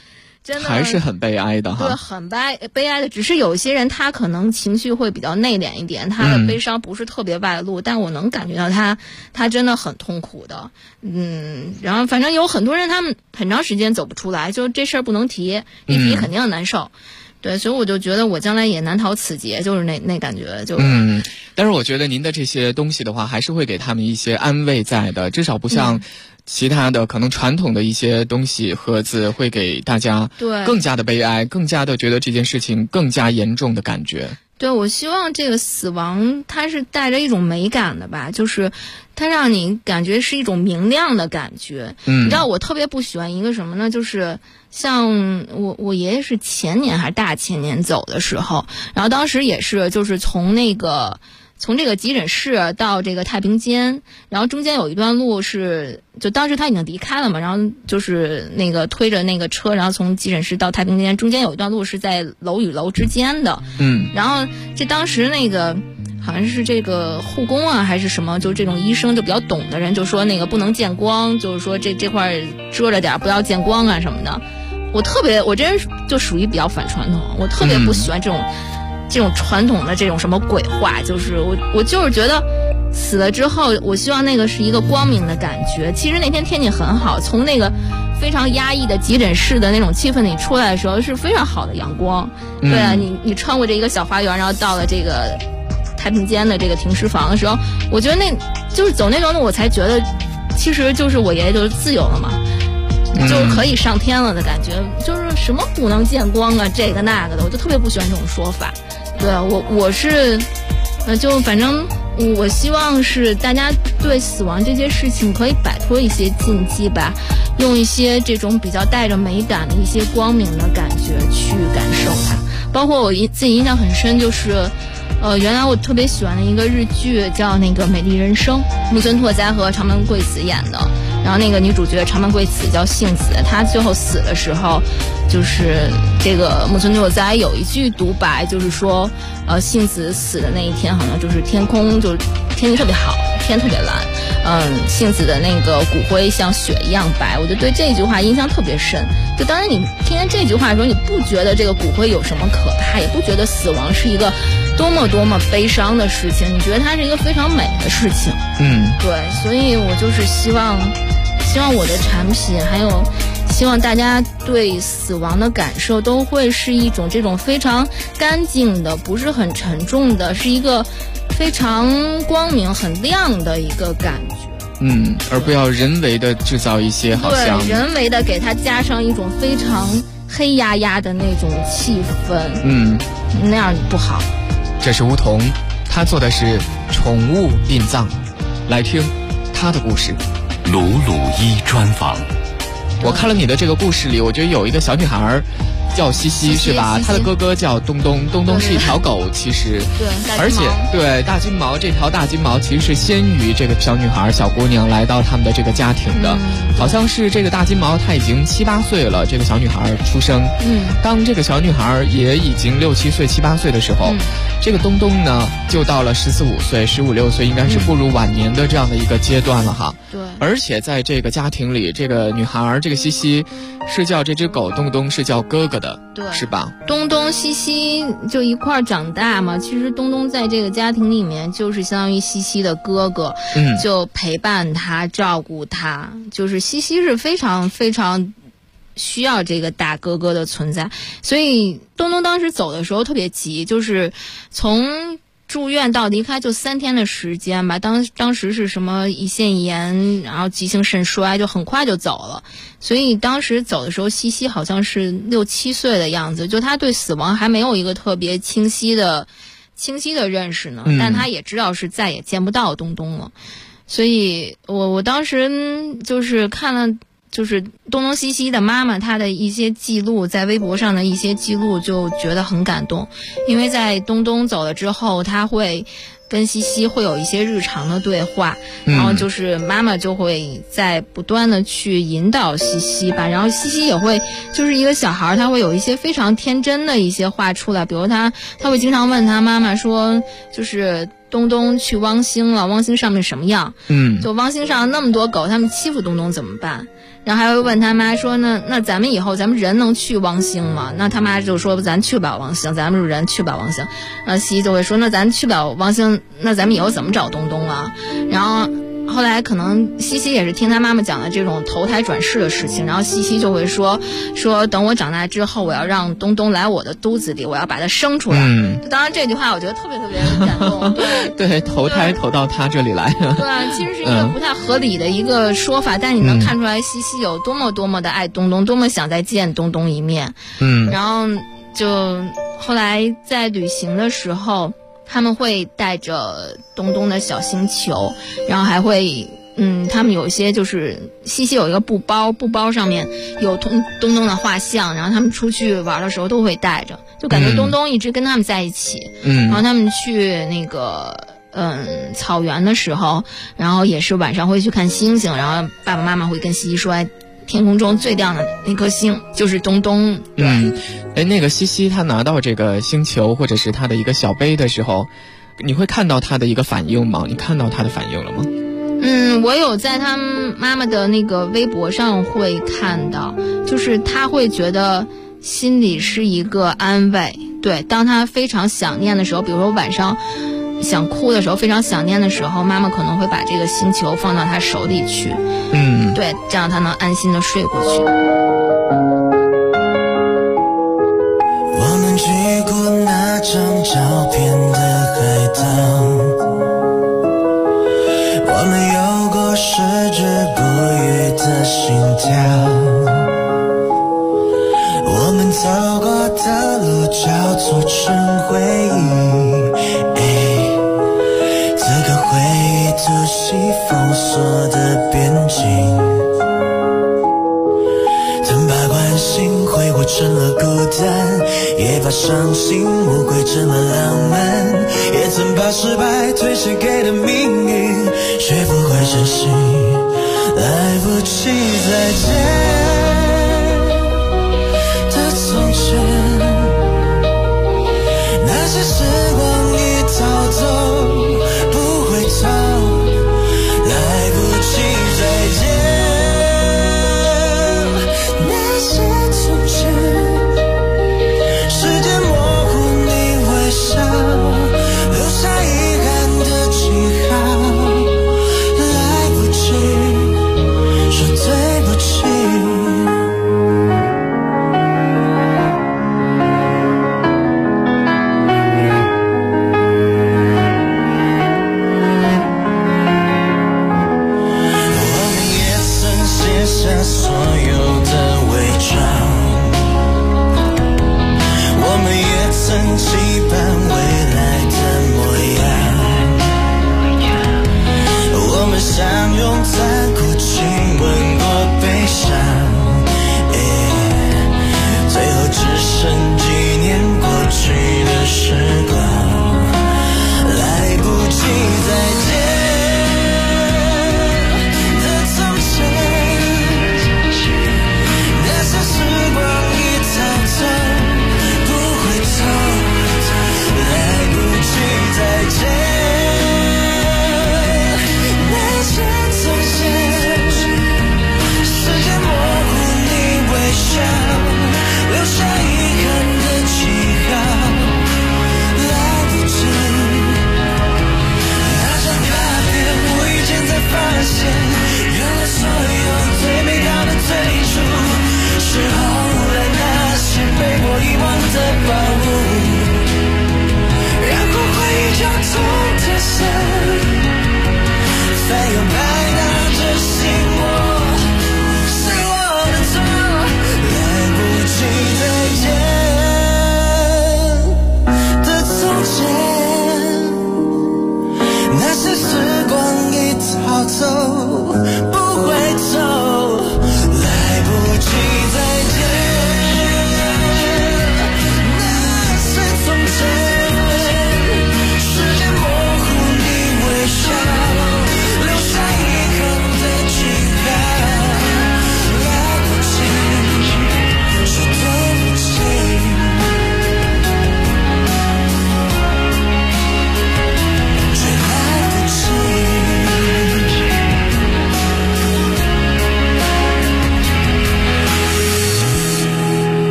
真的还是很悲哀的哈。 对，很悲哀的。只是有些人他可能情绪会比较内敛一点，他的悲伤不是特别外露，但我能感觉到他真的很痛苦的。然后反正有很多人他们很长时间走不出来，就这事儿不能提，一提肯定很难受。对，所以我就觉得我将来也难逃此劫，就是那感觉就。 但是我觉得您的这些东西的话，还是会给他们一些安慰在的，至少不像其他的可能传统的一些东西盒子会给大家更加的悲哀，更加的觉得这件事情更加严重的感觉。 对，我希望这个死亡它是带着一种美感的吧，就是它让你感觉是一种明亮的感觉。你知道我特别不喜欢一个什么呢？就是像我爷爷是前年还是大前年走的时候，然后当时也是就是从这个急诊室到这个太平间，然后中间有一段路是，就当时他已经离开了嘛，然后就是那个推着那个车，然后从急诊室到太平间，中间有一段路是在楼与楼之间的。然后这当时那个好像是这个护工啊还是什么，就这种医生就比较懂的人就说那个不能见光，就是说这块遮着点，不要见光啊什么的。我这人就属于比较反传统，我特别不喜欢这种传统的这种什么鬼话，就是我就是觉得死了之后，我希望那个是一个光明的感觉。其实那天天气很好，从那个非常压抑的急诊室的那种气氛里出来的时候，是非常好的阳光。对啊，你穿过这一个小花园，然后到了这个太平间的这个停尸房的时候，我觉得那就是走那段路，我才觉得其实就是我爷爷就是自由了嘛。就是可以上天了的感觉，就是什么不能见光啊，这个那个的，我就特别不喜欢这种说法。对啊，我是，就反正我希望是大家对死亡这些事情可以摆脱一些禁忌吧，用一些这种比较带着美感的一些光明的感觉去感受它。包括我自己印象很深，就是原来我特别喜欢的一个日剧叫那个《美丽人生》，木村拓哉和长门贵子演的。然后那个女主角长门贵子叫幸子，她最后死的时候，就是这个木村拓哉有一句独白，就是说，幸子死的那一天好像就是天空就是天气特别好，天特别蓝，幸子的那个骨灰像雪一样白，我就对这句话印象特别深。就当然你听见这句话的时候，你不觉得这个骨灰有什么可怕，也不觉得死亡是一个多么多么悲伤的事情，你觉得它是一个非常美的事情。对，所以我就是希望我的产品，还有希望大家对死亡的感受都会是一种这种非常干净的，不是很沉重的，是一个非常光明很亮的一个感觉。 而不要人为的制造一些好像对人为的给它加上一种非常黑压压的那种气氛，那样不好。 这是梧桐，他做的是宠物殡葬，来听他的故事。 鲁鲁一专访。 我看了你的这个故事里，我觉得有一个小女孩叫西西是吧？她的哥哥叫东东，东东是一条狗，其实对， 而且对大金毛，这条大金毛其实是先于这个小女孩小姑娘来到他们的这个家庭的，好像是这个大金毛她已经7、8岁了，这个小女孩出生，当这个小女孩也已经6、7岁、7、8岁的时候，这个东东呢就到了14、15岁、15、16岁，应该是步入晚年的这样的一个阶段了哈。 对， 而且在这个家庭里，这个女孩这个西西是叫这只狗东东是叫哥哥的， 对， 是吧？ 东东西西就一块长大嘛，其实东东在这个家庭里面就是相当于西西的哥哥，就陪伴他照顾他，就是西西是非常非常需要这个大哥哥的存在。所以东东当时走的时候特别急，就是从住院到离开就3天的时间吧，当时是什么胰腺炎，然后急性肾衰，就很快就走了。所以当时走的时候，西西好像是6、7岁的样子，就他对死亡还没有一个特别清晰的认识呢，但他也知道是再也见不到东东了。所以我当时就是看了就是东东西西的妈妈她的一些记录，在微博上的一些记录，就觉得很感动。因为在东东走了之后，她会跟西西会有一些日常的对话，然后就是妈妈就会在不断的去引导西西吧，然后西西也会就是一个小孩，他会有一些非常天真的一些话出来，比如他会经常问他妈妈说，就是东东去汪星了，汪星上面什么样？就汪星上那么多狗，他们欺负东东怎么办？ 然后还会问他妈说那咱们以后咱们人能去王星吗？那他妈就说咱去不了王星，咱们人去不了王星。西西就会说那咱去不了王星，那咱们以后怎么找东东啊？然后后来可能西西也是听他妈妈讲的这种投胎转世的事情，然后西西就会说等我长大之后，我要让东东来我的肚子里，我要把他生出来。当然这句话我觉得特别特别感动。 对，投胎投到他这里来。 对啊，其实是一个不太合理的一个说法，但你能看出来西西有多么多么的爱东东，多么想再见东东一面。然后就后来在旅行的时候，他们会带着东东的小星球，然后还会他们有一些就是西西有一个布包上面有东东的画像，然后他们出去玩的时候都会带着，就感觉东东一直跟他们在一起。然后他们去那个草原的时候，然后也是晚上会去看星星，然后爸爸妈妈会跟西西说天空中最亮的那颗星就是东东。 那个西西他拿到这个星球或者是他的一个小杯的时候，你会看到他的一个反应吗？你看到他的反应了吗？ 我有在他妈妈的那个微博上会看到，就是他会觉得心里是一个安慰。对，当他非常想念的时候，比如说晚上想哭的时候，非常想念的时候，妈妈可能会把这个星球放到他手里去。对，这样他能安心的睡过去。 我们去过那张照片的海岛，我们有过矢志不渝的心跳，我们走过的路叫做成回忆，此刻回忆突袭封锁的边境，曾把关心挥霍成了孤单，也把伤心误会成了浪漫，也曾把失败推卸给了命运，学不会珍惜，来不及再见的从前，那些时光一逃走不回头，来不及再见那些从前，时间模糊你微笑，留下遗憾的记号，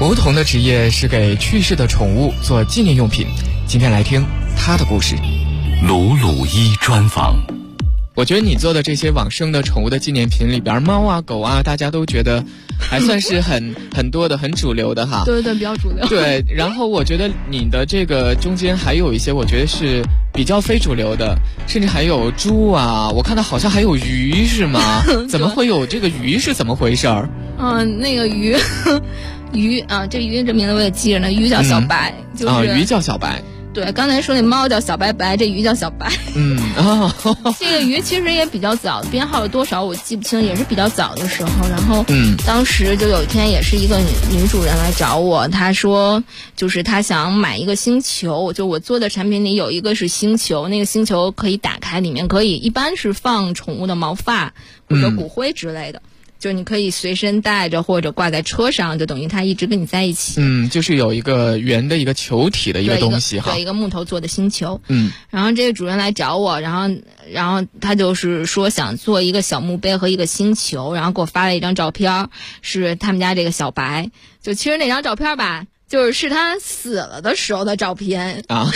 梧桐的职业是给去世的宠物做纪念用品。今天来听他的故事。 鲁鲁一专访。 我觉得你做的这些往生的宠物的纪念品里边，猫啊狗啊大家都觉得还算是很多的很主流的哈。 对，比较主流。 对，然后我觉得你的这个中间还有一些我觉得是比较非主流的，甚至还有猪啊，我看到好像还有鱼是吗？怎么会有这个鱼是怎么回事儿？ 那个鱼啊，这鱼这名字我也记着呢，鱼叫小白，就是鱼叫小白。 对，刚才说那猫叫小白白，这鱼叫小白。这个鱼其实也比较早，编号有多少我记不清，也是比较早的时候。然后，当时就有一天也是一个女主人来找我，她说就是她想买一个星球，就我做的产品里有一个是星球，那个星球可以打开，里面可以一般是放宠物的毛发或者骨灰之类的。就你可以随身带着或者挂在车上，就等于它一直跟你在一起。 就是有一个圆的一个球体的一个东西哈， 对，一个木头做的星球。然后这个主人来找我，然后他就是说想做一个小墓碑和一个星球，然后给我发了一张照片，是他们家这个小白。就其实那张照片吧，是他死了的时候的照片啊。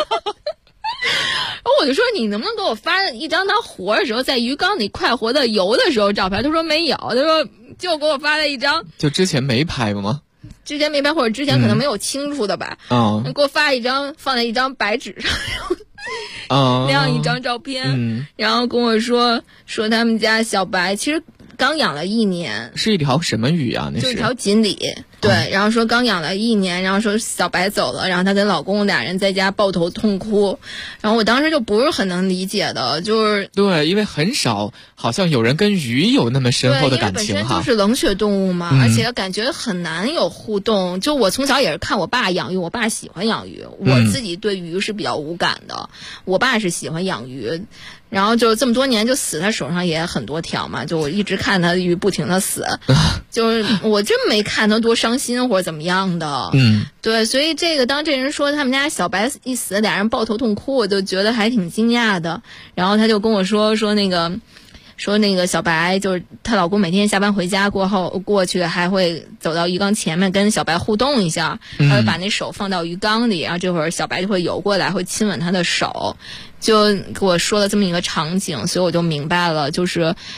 然后我就说你能不能给我发一张他活的时候在鱼缸里快活的游的时候照片？他说没有，他说就给我发了一张， 就之前没拍吗？ 之前没拍，或者之前可能没有清楚的吧。给我发一张，放在一张白纸上，那样一张照片，然后跟我说他们家小白其实刚养了1年， 是一条什么鱼啊？那是一条锦鲤。对，然后说刚养了1年，然后说小白走了，然后她跟老公俩人在家抱头痛哭，然后我当时就不是很能理解的，就是对，因为很少好像有人跟鱼有那么深厚的感情哈。 对，因为本身就是冷血动物嘛，而且感觉很难有互动。就我从小也是看我爸养鱼，我爸喜欢养鱼，我自己对鱼是比较无感的，我爸是喜欢养鱼。然后就这么多年就死，他手上也很多条嘛，就我一直看他的鱼不停的死，就是我真没看他多伤心或者怎么样的。对，所以当这人说他们家小白一死，俩人抱头痛哭，我就觉得还挺惊讶的。然后他就跟我说那个小白就是她老公每天下班回家过去还会走到鱼缸前面跟小白互动一下，他会把那手放到鱼缸里，然后这会儿小白就会游过来，会亲吻他的手，就给我说了这么一个场景，所以我就明白了，就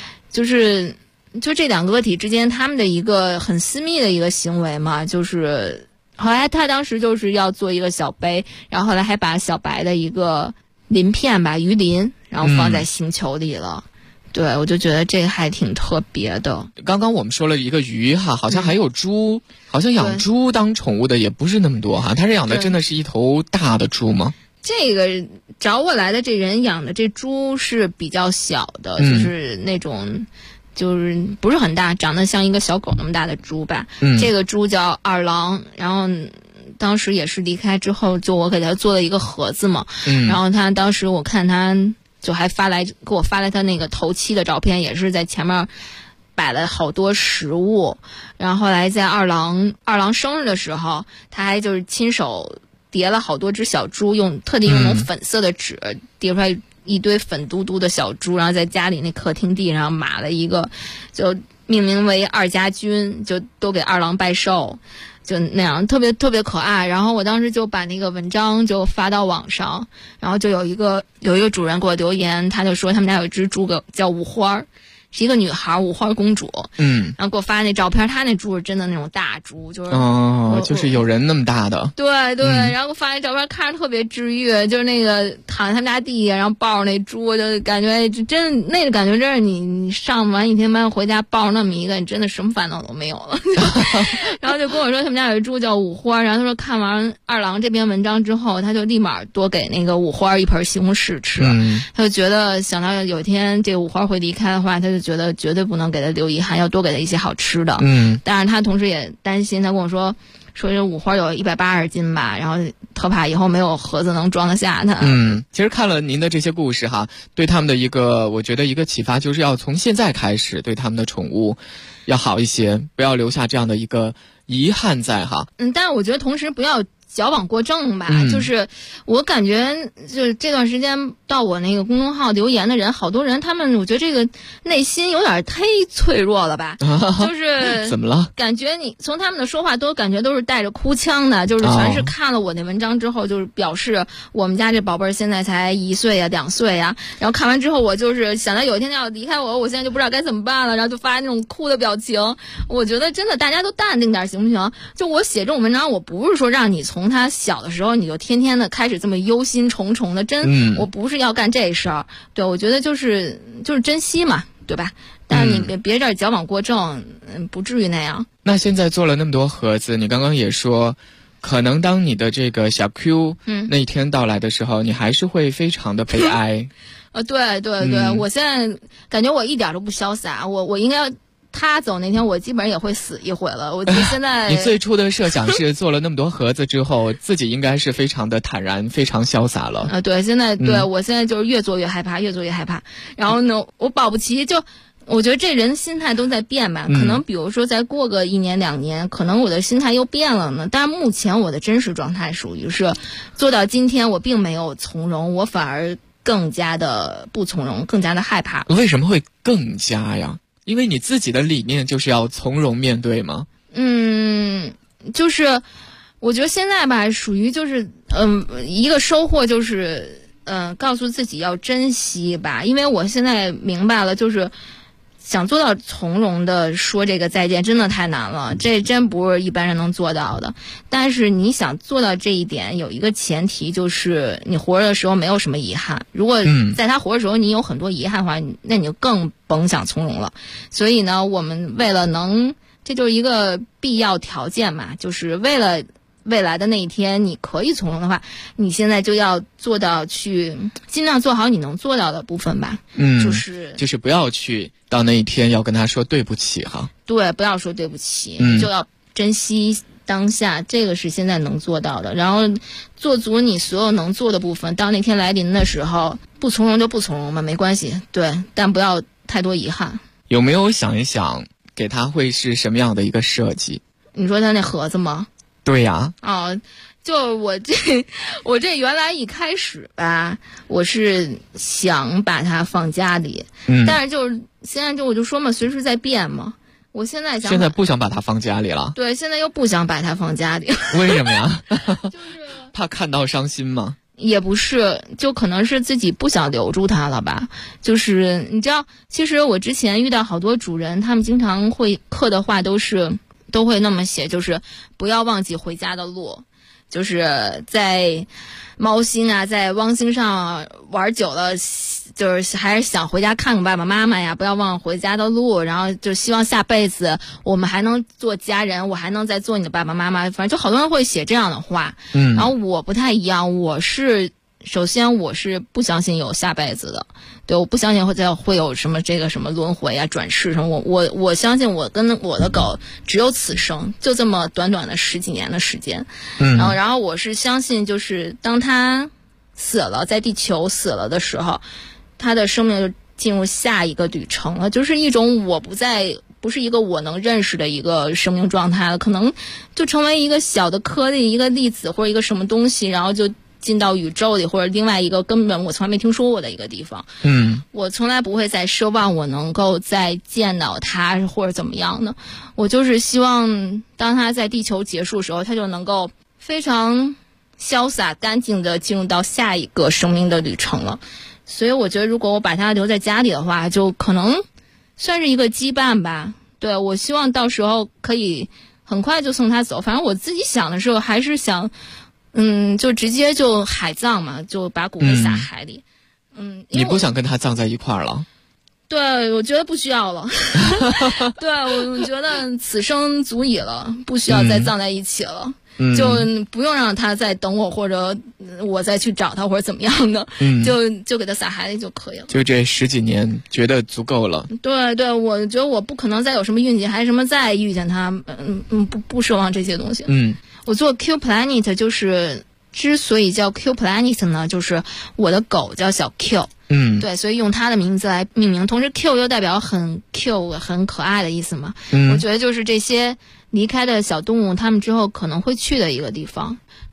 这两个个体之间他们的一个很私密的一个行为嘛，就是后来他当时就是要做一个小碑，然后后来还把小白的一个鳞片吧，鱼鳞，然后放在星球里了。对，我就觉得这个还挺特别的。 刚刚我们说了一个鱼哈，好像还有猪，好像养猪当宠物的也不是那么多哈。他是养的真的是一头大的猪吗？ 这个找我来的这人养的这猪是比较小的，就是那种就是不是很大，长得像一个小狗那么大的猪吧。这个猪叫二郎，然后当时也是离开之后，就我给他做了一个盒子嘛。然后他当时我看他就还给我发来他那个头七的照片，也是在前面摆了好多食物。然后后来在二郎生日的时候，他还就是亲手叠了好多只小猪，特地用那种粉色的纸叠出来一堆粉嘟嘟的小猪，然后在家里那客厅地上码了一个，就命名为二家军，就都给二郎拜寿。就那样特别特别可爱。然后我当时就把那个文章就发到网上，然后就有一个主人给我留言，他就说他们家有一只猪叫五花，是一个女孩，五花公主。然后给我发那照片，她那猪是真的那种大猪， 就是有人那么大的。 对对，然后给我发那照片，看着特别治愈，就是那个躺在他们家地下，然后抱着那猪，就感觉真那个感觉真是你上完一天班回家抱着那么一个，你真的什么烦恼都没有了。然后就跟我说他们家有一猪叫五花，然后他说看完二郎这篇文章之后，他就立马多给那个五花一盆西红柿吃。他就觉得想到有一天这个五花会离开的话，他就觉得绝对不能给他留遗憾，要多给他一些好吃的。但是他同时也担心，他跟我说这五花有180斤吧，然后特怕以后没有盒子能装得下它。 其实看了您的这些故事哈，对他们的我觉得一个启发就是要从现在开始对他们的宠物要好一些，不要留下这样的一个遗憾在哈。 但是我觉得同时不要矫枉过正吧，就是我感觉就是这段时间到我那个公众号留言的人，好多人他们我觉得这个内心有点忒脆弱了吧，就是怎么了？ 感觉你从他们的说话都感觉都是带着哭腔的，就是全是看了我那文章之后，就是表示我们家这宝贝儿现在才1岁呀、2岁呀，然后看完之后我就是想到有一天要离开我现在就不知道该怎么办了，然后就发那种哭的表情。我觉得真的大家都淡定点行不行？就我写这种文章，我不是说让你从他小的时候你就天天的开始这么忧心忡忡的，我不是要干这事儿。对，我觉得就是珍惜嘛，对吧？但是你别这儿矫枉过正，不至于那样。 那现在做了那么多盒子，你刚刚也说，可能当你的这个小 Q 那一天到来的时候，你还是会非常的悲哀。 对，我现在感觉我一点都不潇洒，我应该。他走那天，我基本上也会死一回了。我现在你最初的设想是做了那么多盒子之后，自己应该是非常的坦然、非常潇洒了。 对，现在我现在就是越做越害怕，越做越害怕。然后呢，我保不齐就，我觉得这人心态都在变吧。可能比如说再过个1年2年，可能我的心态又变了呢。但是目前我的真实状态属于是，做到今天我并没有从容，我反而更加的不从容，更加的害怕。 为什么会更加呀？因为你自己的理念就是要从容面对吗？ 就是我觉得现在吧，属于就是一个收获就是告诉自己要珍惜吧，因为我现在明白了，就是想做到从容的说这个再见真的太难了，这真不是一般人能做到的。但是你想做到这一点，有一个前提就是你活着的时候没有什么遗憾。如果在他活着的时候你有很多遗憾的话，那你就更甭想从容了。所以呢，我们为了这就是一个必要条件嘛，就是为了未来的那一天你可以从容的话，你现在就要做到去尽量做好你能做到的部分吧。就是不要去到那一天要跟他说对不起哈。 对，不要说对不起，就要珍惜当下，这个是现在能做到的。然后做足你所有能做的部分，到那天来临的时候，不从容就不从容嘛，没关系。对，但不要太多遗憾。 有没有想一想给他会是什么样的一个设计？ 你说他那盒子吗？ 对呀。 就我这原来一开始吧，我是想把它放家里，但是就是现在我就说嘛，随时在变嘛。我现在不想把它放家里了。 对，现在又不想把它放家里。 为什么呀？就是怕看到伤心吗？ 也不是，就可能是自己不想留住它了吧。就是你知道，其实我之前遇到好多主人，他们经常会刻的话都会那么写，就是不要忘记回家的路。就是在猫星啊，在汪星上玩久了，就是还是想回家看看爸爸妈妈呀，不要忘了回家的路。然后就希望下辈子我们还能做家人，我还能再做你的爸爸妈妈。反正就好多人会写这样的话。然后我不太一样，首先我是不相信有下辈子的，对，我不相信会有什么这个什么轮回啊、转世什么。我相信我跟我的狗只有此生，就这么短短的10几年的时间。然后我是相信，就是当它死了，在地球死了的时候，它的生命就进入下一个旅程了，就是一种不是一个我能认识的一个生命状态了，可能就成为一个小的颗粒、一个粒子或者一个什么东西，然后就进到宇宙里，或者另外一个根本我从来没听说过的一个地方。我从来不会再奢望我能够再见到他或者怎么样的，我就是希望当他在地球结束的时候，他就能够非常潇洒干净的进入到下一个生命的旅程了。所以我觉得如果我把他留在家里的话，就可能算是一个羁绊吧。对，我希望到时候可以很快就送他走。反正我自己想的时候还是想就直接就海葬嘛，就把骨灰撒海里。 你不想跟他葬在一块儿了？ 对，我觉得不需要了。对，我觉得此生足矣了，不需要再葬在一起了。就不用让他再等我，或者我再去找他，或者怎么样的。就给他撒海里就可以了。 就这10几年觉得足够了。 对，我觉得我不可能再有什么运气，还什么再遇见他。不奢望这些东西。我做 Q Planet 就是之所以叫 Q Planet 呢，就是我的狗叫小 Q。对，所以用它的名字来命名，同时 Q 又代表很 Q 很可爱的意思嘛。我觉得就是这些离开的小动物，它们之后可能会去的一个地方。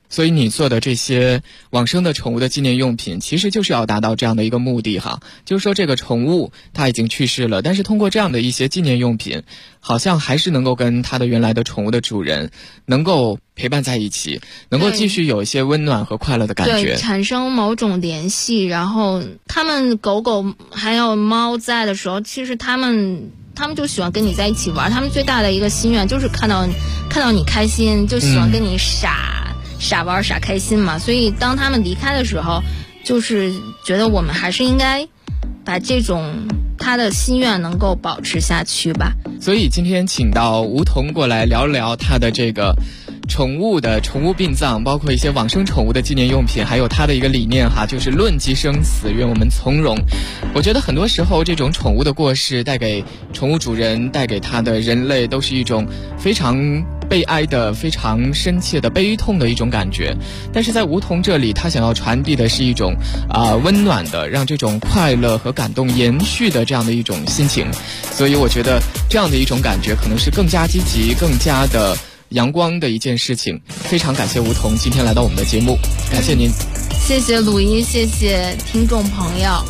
所以你做的这些往生的宠物的纪念用品，其实就是要达到这样的一个目的哈，就是说这个宠物它已经去世了，但是通过这样的一些纪念用品，好像还是能够跟它的原来的宠物的主人能够陪伴在一起，能够继续有一些温暖和快乐的感觉， 对，产生某种联系。然后他们狗狗还有猫在的时候，其实他们就喜欢跟你在一起玩，他们最大的一个心愿就是看到你开心，就喜欢跟你傻玩傻开心嘛。所以当他们离开的时候，就是觉得我们还是应该把这种他的心愿能够保持下去吧。 所以今天请到梧桐过来聊聊他的这个宠物殡葬，包括一些往生宠物的纪念用品，还有他的一个理念哈，就是论及生死，愿我们从容。我觉得很多时候这种宠物的过世带给宠物主人，带给他的人类，都是一种非常悲哀的、非常深切的悲痛的一种感觉。但是在梧桐这里，他想要传递的是一种温暖的，让这种快乐和感动延续的这样的一种心情。所以我觉得这样的一种感觉可能是更加积极、更加的阳光的一件事情。非常感谢梧桐今天来到我们的节目，感谢您。 谢谢鲁音，谢谢听众朋友。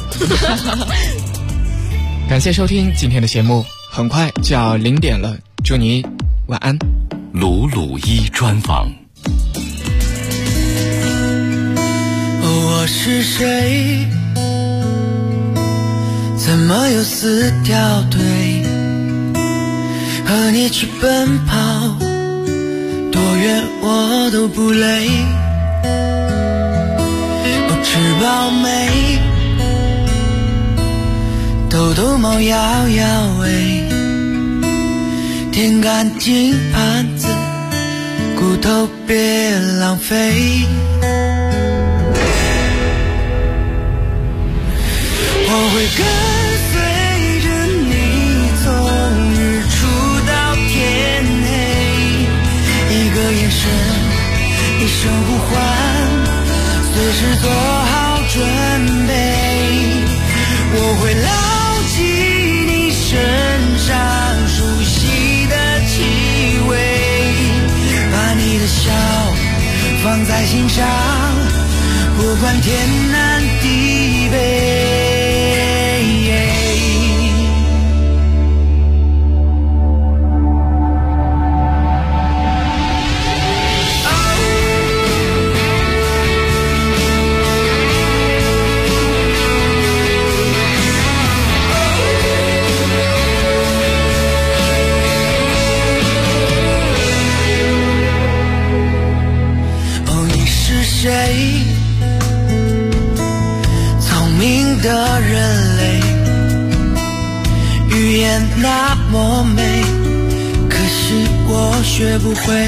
感谢收听今天的节目，很快就要0点了，祝你晚安。 鲁鲁一专访。 我是谁？怎么又撕掉腿？和你去奔跑，多远我都不累。吃饱没？逗逗猫摇摇尾，舔干净盘子，骨头别浪费。我会跟随着你从日出到天黑，一个眼神，一声呼唤，随时做好准备。我会牢记你身上熟悉的气味，把你的笑放在心上，不管天南地北。谁？聪明的人类，语言那么美，可是我学不会。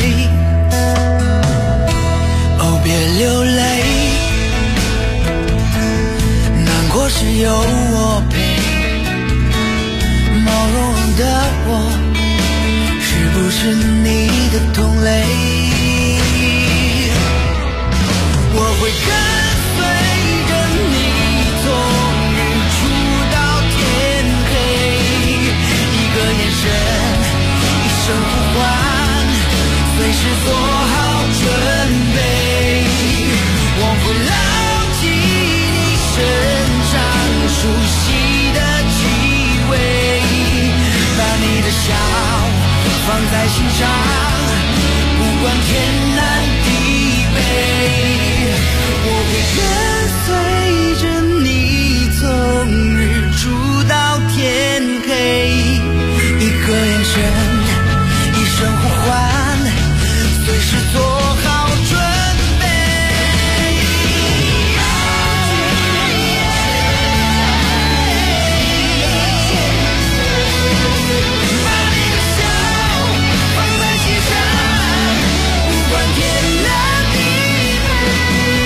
哦，别流泪，难过时有我陪。毛茸茸的我，是不是你的同类？我会跟随着你从日出到天黑，一个眼神，一声呼唤，随时做好准备。我会牢记你身上熟悉的气味，把你的笑放在心上，不管天南地北。我会跟随着你从日出到天黑，一个眼神，一声呼唤，随时做好准备。把你的笑放在心上，不管天南地北。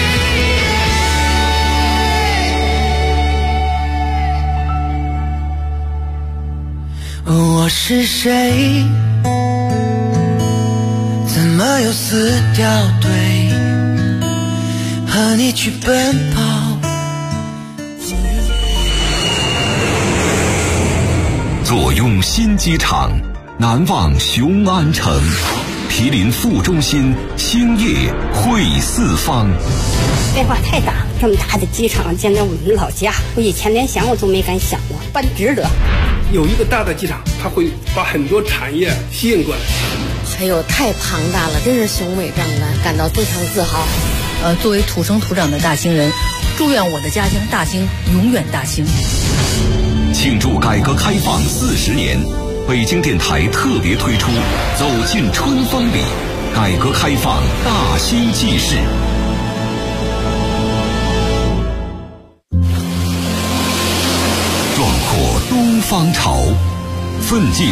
我是谁？怎么又撕掉腿？和你去奔跑。 左用新机场，南望雄安城。 毗邻副中心，星夜会四方。 变化太大，这么大的机场建在我们老家，我以前连想我都没敢想过，办值得。 有一个大的机场，它会把很多产业吸引过来。 哎呦，太庞大了，真是雄伟壮观，感到非常自豪。 作为土生土长的大兴人，祝愿我的家乡大兴永远大兴。 庆祝改革开放40年，北京电台特别推出《走进春风里》，改革开放大兴纪事。壮阔东方潮，奋进